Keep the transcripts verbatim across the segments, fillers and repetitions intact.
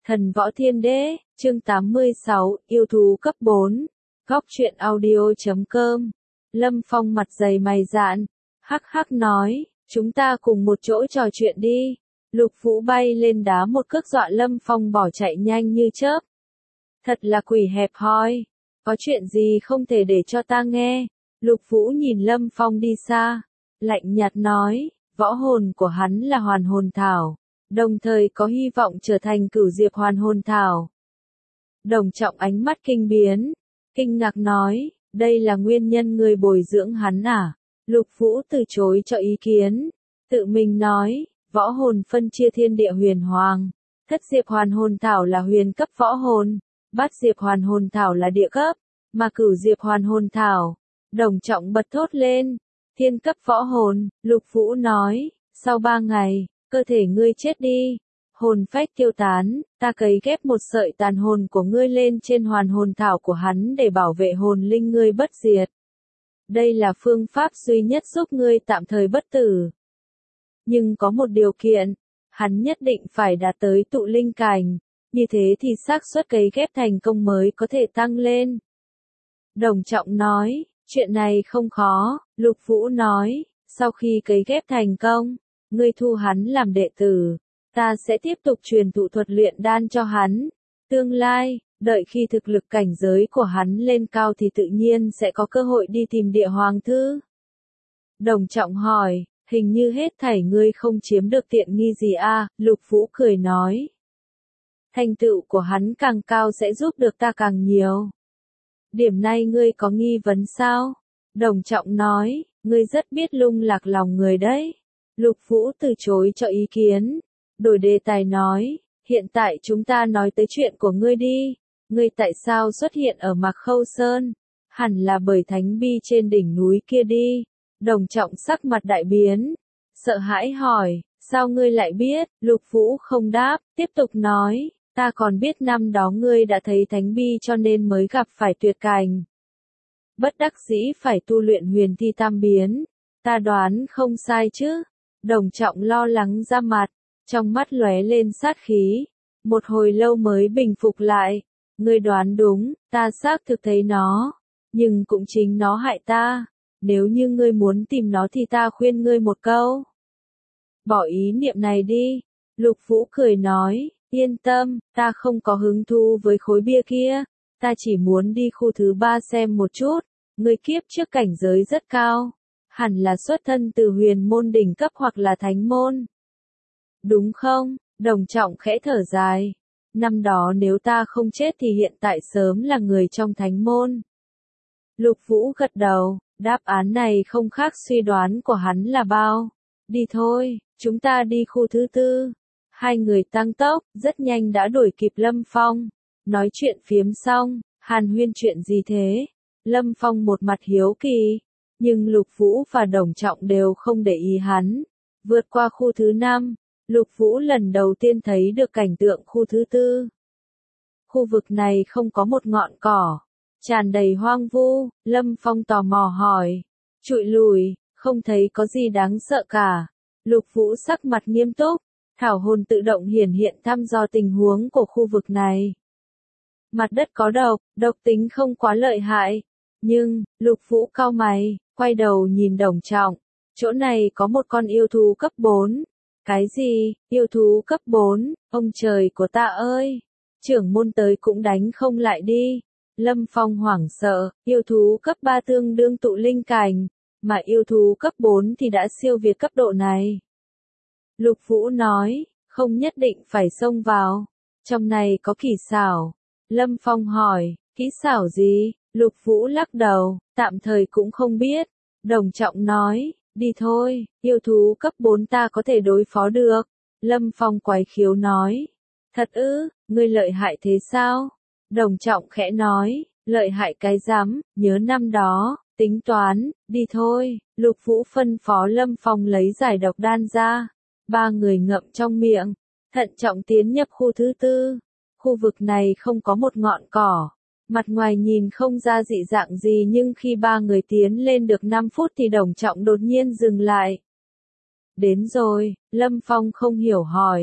Thần võ thiên đế, chương tám mươi sáu, yêu thú cấp bốn. Góc truyện audio chấm com. Lâm Phong mặt dày mày dạn, hắc hắc nói, chúng ta cùng một chỗ trò chuyện đi. Lục Vũ bay lên đá một cước dọa Lâm Phong bỏ chạy nhanh như chớp. Thật là quỷ hẹp hòi, có chuyện gì không thể để cho ta nghe. Lục Vũ nhìn Lâm Phong đi xa, lạnh nhạt nói, võ hồn của hắn là hoàn hồn thảo, đồng thời có hy vọng trở thành cửu diệp hoàn hồn thảo. Đồng Trọng ánh mắt kinh biến, kinh ngạc nói, đây là nguyên nhân người bồi dưỡng hắn à? Lục Vũ từ chối cho ý kiến, tự mình nói, võ hồn phân chia thiên địa huyền hoàng, thất diệp hoàn hồn thảo là huyền cấp võ hồn, bát diệp hoàn hồn thảo là địa cấp, mà cửu diệp hoàn hồn thảo. Đồng Trọng bật thốt lên, thiên cấp võ hồn. Lục Vũ nói, sau ba ngày, cơ thể ngươi chết đi, hồn phách tiêu tán, ta cấy ghép một sợi tàn hồn của ngươi lên trên hoàn hồn thảo của hắn để bảo vệ hồn linh ngươi bất diệt. Đây là phương pháp duy nhất giúp ngươi tạm thời bất tử. Nhưng có một điều kiện, hắn nhất định phải đạt tới tụ linh cảnh, như thế thì xác suất cấy ghép thành công mới có thể tăng lên. Đồng Trọng nói, chuyện này không khó. Lục Vũ nói, sau khi cấy ghép thành công, ngươi thu hắn làm đệ tử, ta sẽ tiếp tục truyền thụ thuật luyện đan cho hắn. Tương lai, đợi khi thực lực cảnh giới của hắn lên cao thì tự nhiên sẽ có cơ hội đi tìm địa hoàng thư. Đồng Trọng hỏi, hình như hết thảy ngươi không chiếm được tiện nghi gì à? Lục Vũ cười nói, thành tựu của hắn càng cao sẽ giúp được ta càng nhiều. Điểm này ngươi có nghi vấn sao? Đồng Trọng nói, ngươi rất biết lung lạc lòng người đấy. Lục Vũ từ chối cho ý kiến, đổi đề tài nói, hiện tại chúng ta nói tới chuyện của ngươi đi. Ngươi tại sao xuất hiện ở Mạc Khâu Sơn? Hẳn là bởi thánh bi trên đỉnh núi kia đi. Đồng Trọng sắc mặt đại biến, sợ hãi hỏi, sao ngươi lại biết? Lục Vũ không đáp, tiếp tục nói, ta còn biết năm đó ngươi đã thấy thánh bi cho nên mới gặp phải tuyệt cảnh. Bất đắc dĩ phải tu luyện huyền thi tam biến, ta đoán không sai chứ? Đồng Trọng lo lắng ra mặt, trong mắt lóe lên sát khí, một hồi lâu mới bình phục lại, ngươi đoán đúng, ta xác thực thấy nó, nhưng cũng chính nó hại ta, nếu như ngươi muốn tìm nó thì ta khuyên ngươi một câu. Bỏ ý niệm này đi. Lục Vũ cười nói, yên tâm, ta không có hứng thú với khối bia kia. Ta chỉ muốn đi khu thứ ba xem một chút, ngươi kiếp trước cảnh giới rất cao, hẳn là xuất thân từ huyền môn đỉnh cấp hoặc là thánh môn. Đúng không? Đồng Trọng khẽ thở dài, năm đó nếu ta không chết thì hiện tại sớm là người trong thánh môn. Lục Vũ gật đầu, đáp án này không khác suy đoán của hắn là bao. Đi thôi, chúng ta đi khu thứ tư. Hai người tăng tốc, rất nhanh đã đuổi kịp Lâm Phong. Nói chuyện phiếm xong, hàn huyên chuyện gì thế? Lâm Phong một mặt hiếu kỳ, nhưng Lục Vũ và Đồng Trọng đều không để ý hắn. Vượt qua khu thứ năm, Lục Vũ lần đầu tiên thấy được cảnh tượng khu thứ tư. Khu vực này không có một ngọn cỏ, tràn đầy hoang vu. Lâm Phong tò mò hỏi, trụi lùi, không thấy có gì đáng sợ cả. Lục Vũ sắc mặt nghiêm túc, thảo hồn tự động hiển hiện thăm dò tình huống của khu vực này. Mặt đất có độc, độc tính không quá lợi hại. Nhưng, Lục Vũ cau mày, quay đầu nhìn Đồng Trọng. Chỗ này có một con yêu thú cấp bốn. Cái gì? Yêu thú cấp bốn? Ông trời của ta ơi! Trưởng môn tới cũng đánh không lại đi. Lâm Phong hoảng sợ, yêu thú cấp ba tương đương tụ linh cảnh, mà yêu thú cấp bốn thì đã siêu việt cấp độ này. Lục Vũ nói, không nhất định phải xông vào. Trong này có kỳ xảo. Lâm Phong hỏi, kỹ xảo gì? Lục Vũ lắc đầu, tạm thời cũng không biết. Đồng Trọng nói, đi thôi, yêu thú cấp bốn ta có thể đối phó được. Lâm Phong quái khiếu nói, thật ư, ngươi lợi hại thế sao? Đồng Trọng khẽ nói, lợi hại cái rắm, nhớ năm đó, tính toán, đi thôi. Lục Vũ phân phó Lâm Phong lấy giải độc đan ra. Ba người ngậm trong miệng, thận trọng tiến nhập khu thứ tư. Khu vực này không có một ngọn cỏ. Mặt ngoài nhìn không ra dị dạng gì nhưng khi ba người tiến lên được năm phút thì Đồng Trọng đột nhiên dừng lại. Đến rồi, Lâm Phong không hiểu hỏi.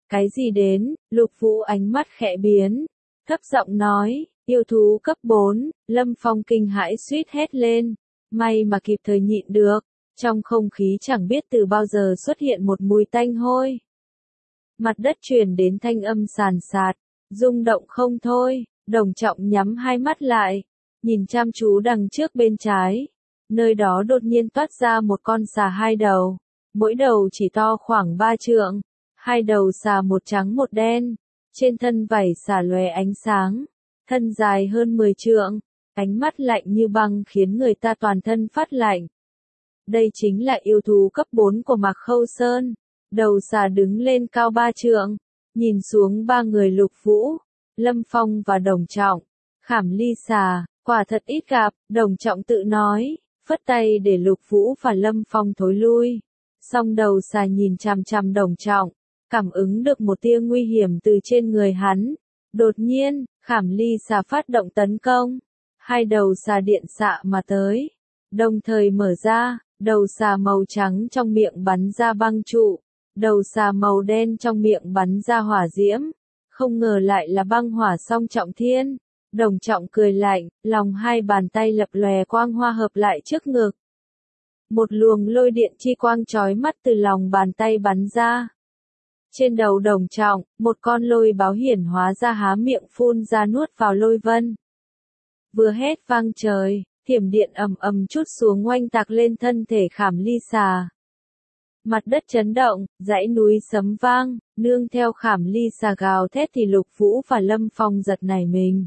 Cái gì đến, Lục Vũ ánh mắt khẽ biến, thấp giọng nói, yêu thú cấp bốn, Lâm Phong kinh hãi suýt hét lên, may mà kịp thời nhịn được, trong không khí chẳng biết từ bao giờ xuất hiện một mùi tanh hôi. Mặt đất truyền đến thanh âm sàn sạt, rung động không thôi, Đồng Trọng nhắm hai mắt lại, nhìn chăm chú đằng trước bên trái, nơi đó đột nhiên toát ra một con xà hai đầu, mỗi đầu chỉ to khoảng ba trượng, hai đầu xà một trắng một đen, trên thân vảy xà lóe ánh sáng, thân dài hơn mười trượng, ánh mắt lạnh như băng khiến người ta toàn thân phát lạnh. Đây chính là yêu thú cấp bốn của Mạc Khâu Sơn. Đầu xà đứng lên cao ba trượng, nhìn xuống ba người Lục Vũ, Lâm Phong và Đồng Trọng. Khảm ly xà, quả thật ít gặp, Đồng Trọng tự nói, phất tay để Lục Vũ và Lâm Phong thối lui. Song đầu xà nhìn chằm chằm Đồng Trọng, cảm ứng được một tia nguy hiểm từ trên người hắn. Đột nhiên, khảm ly xà phát động tấn công. Hai đầu xà điện xạ mà tới, đồng thời mở ra, đầu xà màu trắng trong miệng bắn ra băng trụ, đầu xà màu đen trong miệng bắn ra hỏa diễm. Không ngờ lại là băng hỏa song trọng thiên. Đồng Trọng cười lạnh, lòng hai bàn tay lập lòe quang hoa hợp lại trước ngực. Một luồng lôi điện chi quang chói mắt từ lòng bàn tay bắn ra. Trên đầu Đồng Trọng, một con lôi báo hiển hóa ra há miệng phun ra nuốt vào lôi vân. Vừa hét vang trời, thiểm điện ầm ầm trút xuống oanh tạc lên thân thể khảm ly xà. Mặt đất chấn động, dãy núi sấm vang, nương theo khảm ly xà gào thét thì Lục Vũ và Lâm Phong giật nảy mình.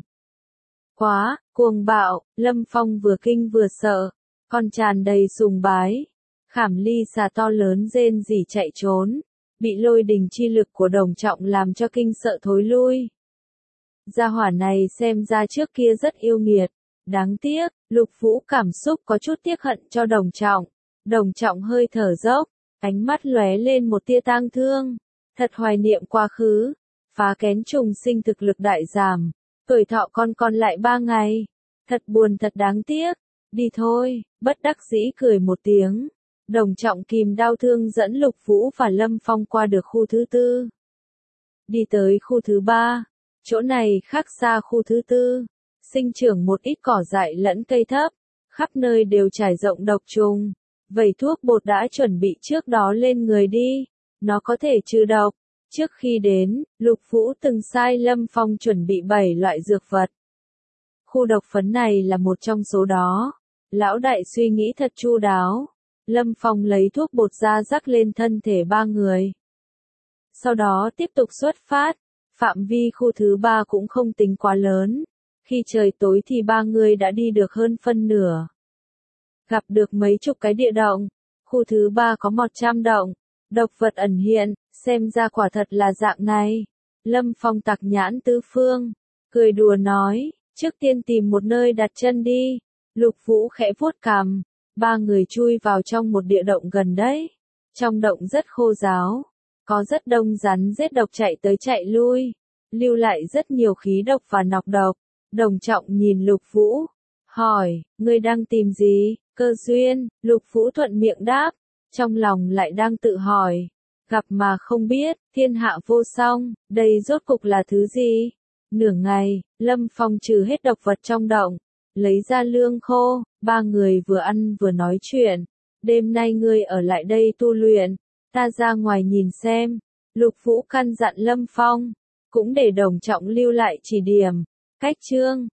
Quá, cuồng bạo, Lâm Phong vừa kinh vừa sợ, còn tràn đầy sùng bái. Khảm ly xà to lớn rên rỉ chạy trốn, bị lôi đình chi lực của Đồng Trọng làm cho kinh sợ thối lui. Gia hỏa này xem ra trước kia rất yêu nghiệt, đáng tiếc, Lục Vũ cảm xúc có chút tiếc hận cho Đồng Trọng. Đồng Trọng hơi thở dốc, ánh mắt lóe lên một tia tang thương, thật hoài niệm quá khứ, phá kén trùng sinh thực lực đại giảm, tuổi thọ con còn lại ba ngày, thật buồn thật đáng tiếc, đi thôi, bất đắc dĩ cười một tiếng. Đồng Trọng kìm đau thương dẫn Lục Vũ và Lâm Phong qua được khu thứ tư. Đi tới khu thứ ba, chỗ này khác xa khu thứ tư, sinh trưởng một ít cỏ dại lẫn cây thấp, khắp nơi đều trải rộng độc trùng. Vẩy thuốc bột đã chuẩn bị trước đó lên người đi, nó có thể trừ độc. Trước khi đến, Lục Vũ từng sai Lâm Phong chuẩn bị bảy loại dược vật. Khu độc phấn này là một trong số đó. Lão đại suy nghĩ thật chu đáo. Lâm Phong lấy thuốc bột ra rắc lên thân thể ba người. Sau đó tiếp tục xuất phát. Phạm vi khu thứ ba cũng không tính quá lớn. Khi trời tối thì ba người đã đi được hơn phân nửa. Gặp được mấy chục cái địa động. Khu thứ ba có một trăm động. Độc vật ẩn hiện, xem ra quả thật là dạng này. Lâm Phong tặc nhãn tứ phương, cười đùa nói, trước tiên tìm một nơi đặt chân đi. Lục Vũ khẽ vuốt cằm, ba người chui vào trong một địa động gần đấy. Trong động rất khô ráo, có rất đông rắn rết độc chạy tới chạy lui, lưu lại rất nhiều khí độc và nọc độc. Đồng Trọng nhìn Lục Vũ, hỏi, ngươi đang tìm gì? Cơ duyên, Lục Vũ thuận miệng đáp, trong lòng lại đang tự hỏi, gặp mà không biết, thiên hạ vô song, đây rốt cục là thứ gì? Nửa ngày, Lâm Phong trừ hết độc vật trong động, lấy ra lương khô, ba người vừa ăn vừa nói chuyện, đêm nay ngươi ở lại đây tu luyện, ta ra ngoài nhìn xem. Lục Vũ căn dặn Lâm Phong, cũng để Đồng Trọng lưu lại chỉ điểm. Cách chương